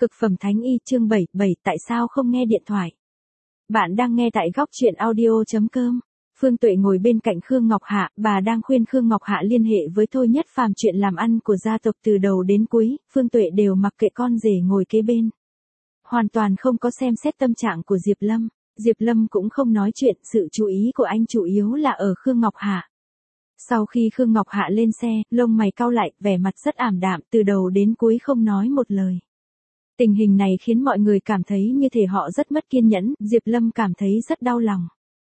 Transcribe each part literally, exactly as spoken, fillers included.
Cực phẩm thánh y chương bảy, bảy tại sao không nghe điện thoại? Bạn đang nghe tại góc truyện audio.com. Phương Tuệ ngồi bên cạnh Khương Ngọc Hạ, bà đang khuyên Khương Ngọc Hạ liên hệ với Thôi Nhất Phàm chuyện làm ăn của gia tộc từ đầu đến cuối, Phương Tuệ đều mặc kệ con rể ngồi kế bên. Hoàn toàn không có xem xét tâm trạng của Diệp Lâm, Diệp Lâm cũng không nói chuyện, sự chú ý của anh chủ yếu là ở Khương Ngọc Hạ. Sau khi Khương Ngọc Hạ lên xe, lông mày cau lại, vẻ mặt rất ảm đạm, từ đầu đến cuối không nói một lời. Tình hình này khiến mọi người cảm thấy như thể họ rất mất kiên nhẫn, Diệp Lâm cảm thấy rất đau lòng.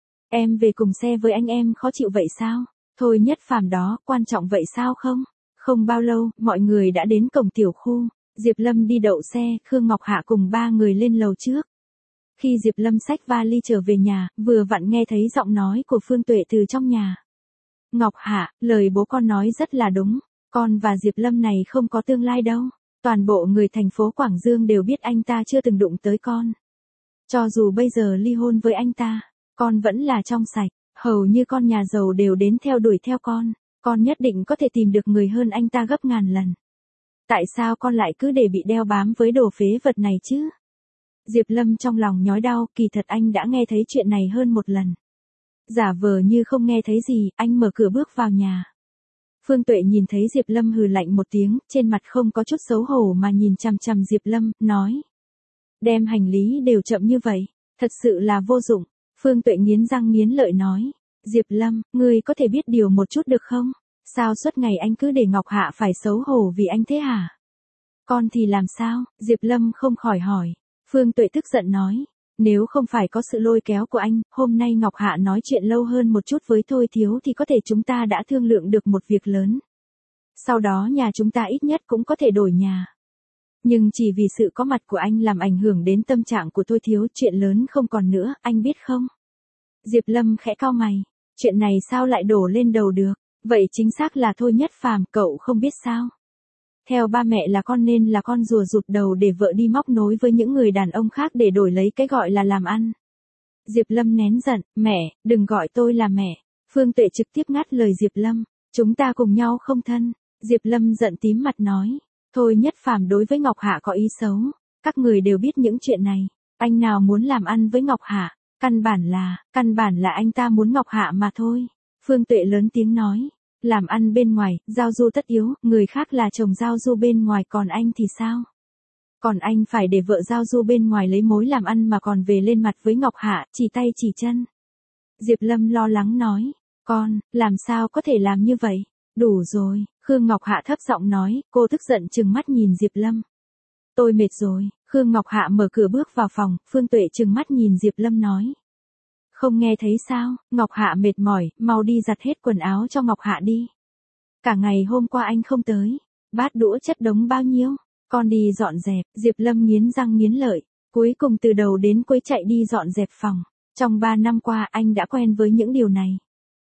Em về cùng xe với anh em khó chịu vậy sao? Thôi Nhất Phàm đó, quan trọng vậy sao không? Không bao lâu, mọi người đã đến cổng tiểu khu, Diệp Lâm đi đậu xe, Khương Ngọc Hạ cùng ba người lên lầu trước. Khi Diệp Lâm xách vali trở về nhà, vừa vặn nghe thấy giọng nói của Phương Tuệ từ trong nhà. Ngọc Hạ, lời bố con nói rất là đúng, con và Diệp Lâm này không có tương lai đâu. Toàn bộ người thành phố Quảng Dương đều biết anh ta chưa từng đụng tới con. Cho dù bây giờ ly hôn với anh ta, con vẫn là trong sạch, hầu như con nhà giàu đều đến theo đuổi theo con, con nhất định có thể tìm được người hơn anh ta gấp ngàn lần. Tại sao con lại cứ để bị đeo bám với đồ phế vật này chứ? Diệp Lâm trong lòng nhói đau, kỳ thật anh đã nghe thấy chuyện này hơn một lần. Giả vờ như không nghe thấy gì, anh mở cửa bước vào nhà. Phương Tuệ nhìn thấy Diệp Lâm hừ lạnh một tiếng, trên mặt không có chút xấu hổ mà nhìn chằm chằm Diệp Lâm, nói. Đem hành lý đều chậm như vậy, thật sự là vô dụng. Phương Tuệ nghiến răng nghiến lợi nói. Diệp Lâm, ngươi có thể biết điều một chút được không? Sao suốt ngày anh cứ để Ngọc Hạ phải xấu hổ vì anh thế hả? Con thì làm sao? Diệp Lâm không khỏi hỏi. Phương Tuệ tức giận nói. Nếu không phải có sự lôi kéo của anh, hôm nay Ngọc Hạ nói chuyện lâu hơn một chút với Thôi Thiếu thì có thể chúng ta đã thương lượng được một việc lớn. Sau đó nhà chúng ta ít nhất cũng có thể đổi nhà. Nhưng chỉ vì sự có mặt của anh làm ảnh hưởng đến tâm trạng của Thôi Thiếu, chuyện lớn không còn nữa, anh biết không? Diệp Lâm khẽ cau mày. Chuyện này sao lại đổ lên đầu được? Vậy chính xác là Thôi Nhất Phàm, cậu không biết sao? Theo ba mẹ là con nên là con rùa rụt đầu để vợ đi móc nối với những người đàn ông khác để đổi lấy cái gọi là làm ăn. Diệp Lâm nén giận, mẹ, đừng gọi tôi là mẹ. Phương Tuệ trực tiếp ngắt lời Diệp Lâm, chúng ta cùng nhau không thân. Diệp Lâm giận tím mặt nói, Thôi Nhất Phàm đối với Ngọc Hạ có ý xấu, các người đều biết những chuyện này, anh nào muốn làm ăn với Ngọc Hạ, căn bản là, căn bản là anh ta muốn Ngọc Hạ mà thôi. Phương Tuệ lớn tiếng nói. Làm ăn bên ngoài, giao du tất yếu, người khác là chồng giao du bên ngoài còn anh thì sao? Còn anh phải để vợ giao du bên ngoài lấy mối làm ăn mà còn về lên mặt với Ngọc Hạ, chỉ tay chỉ chân. Diệp Lâm lo lắng nói, con, làm sao có thể làm như vậy? Đủ rồi, Khương Ngọc Hạ thấp giọng nói, cô tức giận trừng mắt nhìn Diệp Lâm. Tôi mệt rồi, Khương Ngọc Hạ mở cửa bước vào phòng, Phương Tuệ trừng mắt nhìn Diệp Lâm nói. Không nghe thấy sao, Ngọc Hạ mệt mỏi, mau đi giặt hết quần áo cho Ngọc Hạ đi. Cả ngày hôm qua anh không tới, bát đũa chất đống bao nhiêu, con đi dọn dẹp, Diệp Lâm nghiến răng nghiến lợi, cuối cùng từ đầu đến cuối chạy đi dọn dẹp phòng. Trong ba năm qua anh đã quen với những điều này.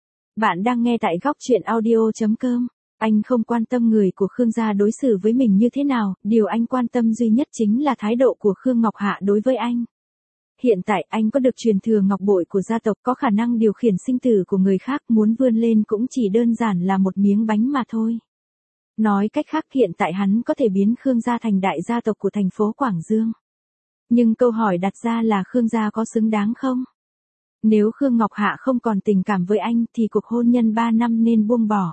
Bạn đang nghe tại góc truyện audio.com, anh không quan tâm người của Khương gia đối xử với mình như thế nào, điều anh quan tâm duy nhất chính là thái độ của Khương Ngọc Hạ đối với anh. Hiện tại anh có được truyền thừa ngọc bội của gia tộc, có khả năng điều khiển sinh tử của người khác, muốn vươn lên cũng chỉ đơn giản là một miếng bánh mà thôi. Nói cách khác hiện tại hắn có thể biến Khương gia thành đại gia tộc của thành phố Quảng Dương. Nhưng câu hỏi đặt ra là Khương gia có xứng đáng không? Nếu Khương Ngọc Hạ không còn tình cảm với anh thì cuộc hôn nhân ba năm nên buông bỏ.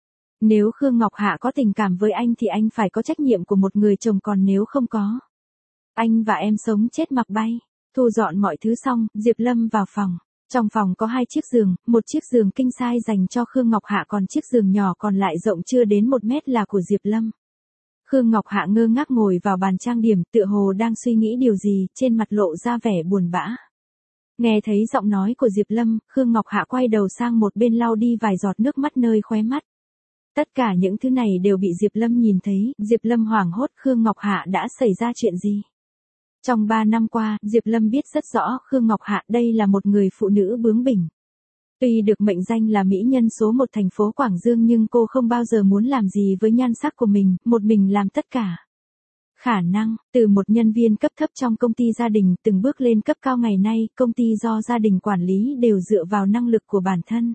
Nếu Khương Ngọc Hạ có tình cảm với anh thì anh phải có trách nhiệm của một người chồng, còn nếu không có, anh và em sống chết mặc bay. Thu dọn mọi thứ xong, Diệp Lâm vào phòng. Trong phòng có hai chiếc giường, một chiếc giường king size dành cho Khương Ngọc Hạ, còn chiếc giường nhỏ còn lại rộng chưa đến một mét là của Diệp Lâm. Khương Ngọc Hạ ngơ ngác ngồi vào bàn trang điểm, tựa hồ đang suy nghĩ điều gì, trên mặt lộ ra vẻ buồn bã. Nghe thấy giọng nói của Diệp Lâm, Khương Ngọc Hạ quay đầu sang một bên lau đi vài giọt nước mắt nơi khóe mắt. Tất cả những thứ này đều bị Diệp Lâm nhìn thấy, Diệp Lâm hoảng hốt, Khương Ngọc Hạ đã xảy ra chuyện gì? Trong ba năm qua, Diệp Lâm biết rất rõ Khương Ngọc Hạ đây là một người phụ nữ bướng bỉnh. Tuy được mệnh danh là mỹ nhân số một thành phố Quảng Dương nhưng cô không bao giờ muốn làm gì với nhan sắc của mình, một mình làm tất cả. Khả năng, từ một nhân viên cấp thấp trong công ty gia đình từng bước lên cấp cao, ngày nay, công ty do gia đình quản lý đều dựa vào năng lực của bản thân.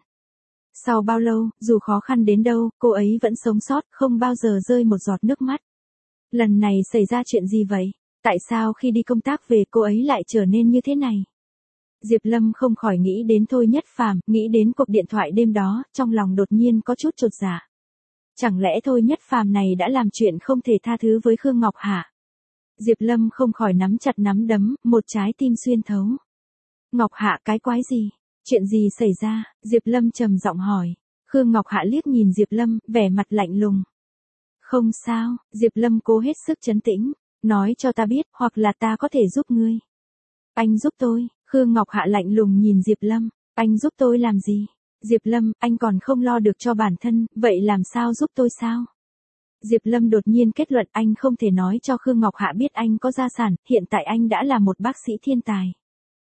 Sau bao lâu, dù khó khăn đến đâu, cô ấy vẫn sống sót, không bao giờ rơi một giọt nước mắt. Lần này xảy ra chuyện gì vậy? Tại sao khi đi công tác về cô ấy lại trở nên như thế này? Diệp Lâm không khỏi nghĩ đến Thôi Nhất Phàm, nghĩ đến cuộc điện thoại đêm đó, trong lòng đột nhiên có chút chột dạ. Chẳng lẽ Thôi Nhất Phàm này đã làm chuyện không thể tha thứ với Khương Ngọc Hạ? Diệp Lâm không khỏi nắm chặt nắm đấm, một trái tim xuyên thấu. Ngọc Hạ cái quái gì? Chuyện gì xảy ra? Diệp Lâm trầm giọng hỏi. Khương Ngọc Hạ liếc nhìn Diệp Lâm, vẻ mặt lạnh lùng. Không sao, Diệp Lâm cố hết sức trấn tĩnh. Nói cho ta biết, hoặc là ta có thể giúp ngươi. Anh giúp tôi. Khương Ngọc Hạ lạnh lùng nhìn Diệp Lâm. Anh giúp tôi làm gì? Diệp Lâm, anh còn không lo được cho bản thân, vậy làm sao giúp tôi sao? Diệp Lâm đột nhiên kết luận anh không thể nói cho Khương Ngọc Hạ biết anh có gia sản, hiện tại anh đã là một bác sĩ thiên tài.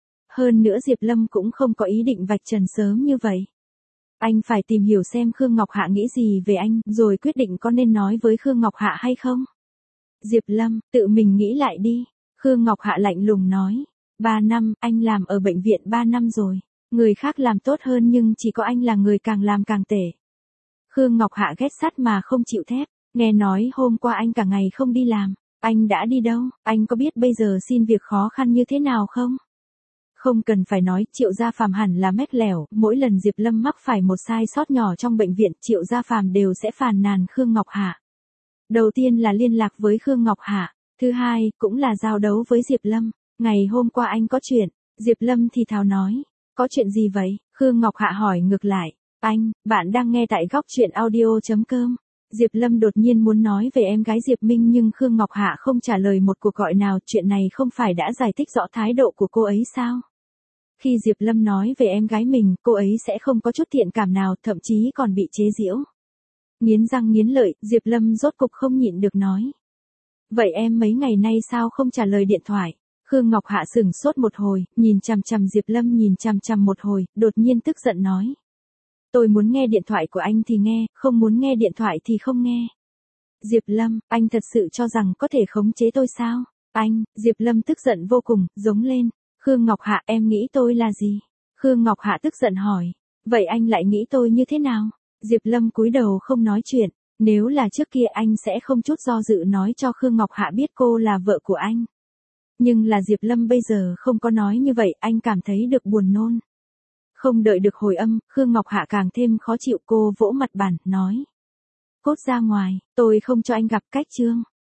Hơn nữa Diệp Lâm cũng không có ý định vạch trần sớm như vậy. Anh phải tìm hiểu xem Khương Ngọc Hạ nghĩ gì về anh, rồi quyết định có nên nói với Khương Ngọc Hạ hay không. Diệp Lâm, tự mình nghĩ lại đi. Khương Ngọc Hạ lạnh lùng nói. Ba năm, anh làm ở bệnh viện ba năm rồi. Người khác làm tốt hơn nhưng chỉ có anh là người càng làm càng tệ. Khương Ngọc Hạ ghét sắt mà không chịu thép. Nghe nói hôm qua anh cả ngày không đi làm. Anh đã đi đâu? Anh có biết bây giờ xin việc khó khăn như thế nào không? Không cần phải nói, Triệu Gia Phàm hẳn là mách lẻo, mỗi lần Diệp Lâm mắc phải một sai sót nhỏ trong bệnh viện, Triệu Gia Phàm đều sẽ phàn nàn Khương Ngọc Hạ. Đầu tiên là liên lạc với Khương Ngọc Hạ, thứ hai, cũng là giao đấu với Diệp Lâm. Ngày hôm qua anh có chuyện, Diệp Lâm thì thào nói. Có chuyện gì vậy? Khương Ngọc Hạ hỏi ngược lại. Anh, bạn đang nghe tại góc truyện audio chấm com. Diệp Lâm đột nhiên muốn nói về em gái Diệp Minh nhưng Khương Ngọc Hạ không trả lời một cuộc gọi nào, chuyện này không phải đã giải thích rõ thái độ của cô ấy sao? Khi Diệp Lâm nói về em gái mình, cô ấy sẽ không có chút thiện cảm nào, thậm chí còn bị chế giễu. Nghiến răng nghiến lợi, Diệp Lâm rốt cục không nhịn được nói. Vậy em mấy ngày nay sao không trả lời điện thoại? Khương Ngọc Hạ sửng sốt một hồi, nhìn chằm chằm Diệp Lâm nhìn chằm chằm một hồi, đột nhiên tức giận nói. Tôi muốn nghe điện thoại của anh thì nghe, không muốn nghe điện thoại thì không nghe. Diệp Lâm, anh thật sự cho rằng có thể khống chế tôi sao? Anh, Diệp Lâm tức giận vô cùng, giống lên. Khương Ngọc Hạ, em nghĩ tôi là gì? Khương Ngọc Hạ tức giận hỏi. Vậy anh lại nghĩ tôi như thế nào? Diệp Lâm cúi đầu không nói chuyện. Nếu là trước kia anh sẽ không chút do dự nói cho Khương Ngọc Hạ biết cô là vợ của anh. Nhưng là Diệp Lâm bây giờ không có nói như vậy, anh cảm thấy được buồn nôn. Không đợi được hồi âm, Khương Ngọc Hạ càng thêm khó chịu, cô vỗ mặt bàn, nói. Cốt ra ngoài, tôi không cho anh gặp Cách Trương.